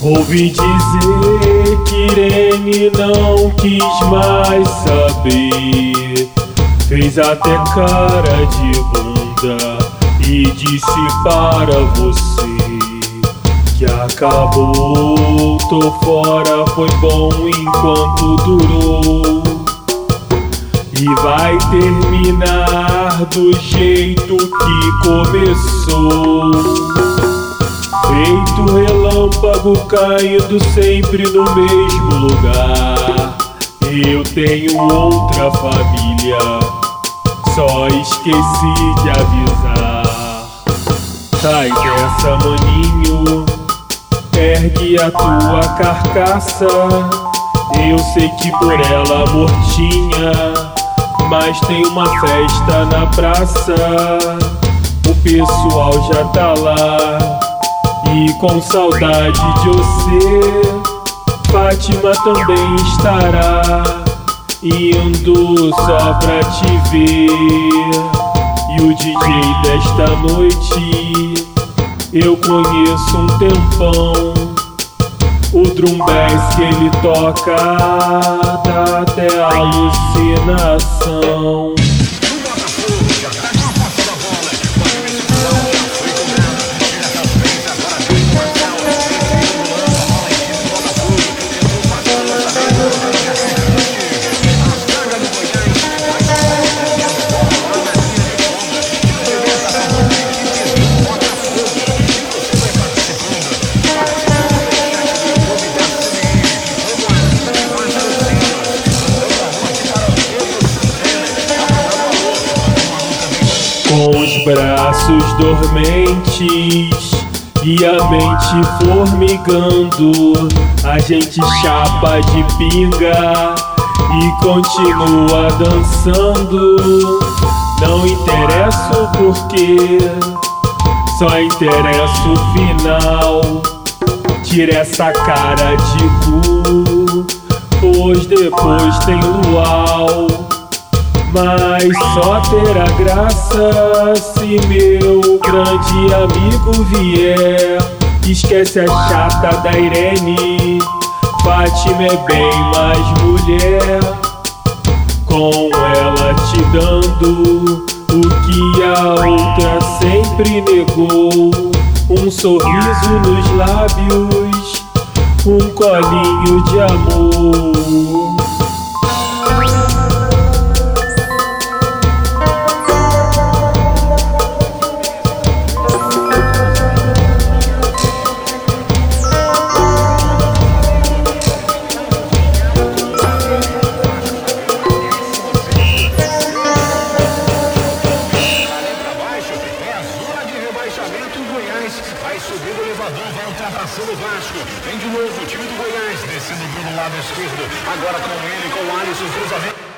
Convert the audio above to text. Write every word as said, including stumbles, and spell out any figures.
Ouvi dizer que Irene não quis mais saber, fez até cara de bunda e disse para você que acabou. Tô fora, foi bom enquanto durou, e vai terminar do jeito que começou. Feito relâmpago caindo sempre no mesmo lugar. Eu tenho outra família, só esqueci de avisar. Sai dessa, maninho, ergue a tua carcaça. Eu sei que por ela mortinha, mas tem uma festa na praça. O pessoal já tá lá e com saudade de você. Fátima também estará indo só pra te ver. E o D J desta noite eu conheço um tempão. O drum bass que ele toca dá até alucinação. Com os braços dormentes e a mente formigando, a gente chapa de pinga e continua dançando. Não interessa o porquê, só interessa o final. Tira essa cara de cu, pois depois tem luau. Mas só terá graça se meu grande amigo vier. Esquece a chata da Irene, Fátima é bem mais mulher. Com ela te dando o que a outra sempre negou: um sorriso nos lábios, um colinho de amor. Vai subindo o elevador, vai ultrapassando o Vasco. Vem de novo o time do Goiás, descendo pelo lado esquerdo. Agora com ele, com o Alisson, cruzamento.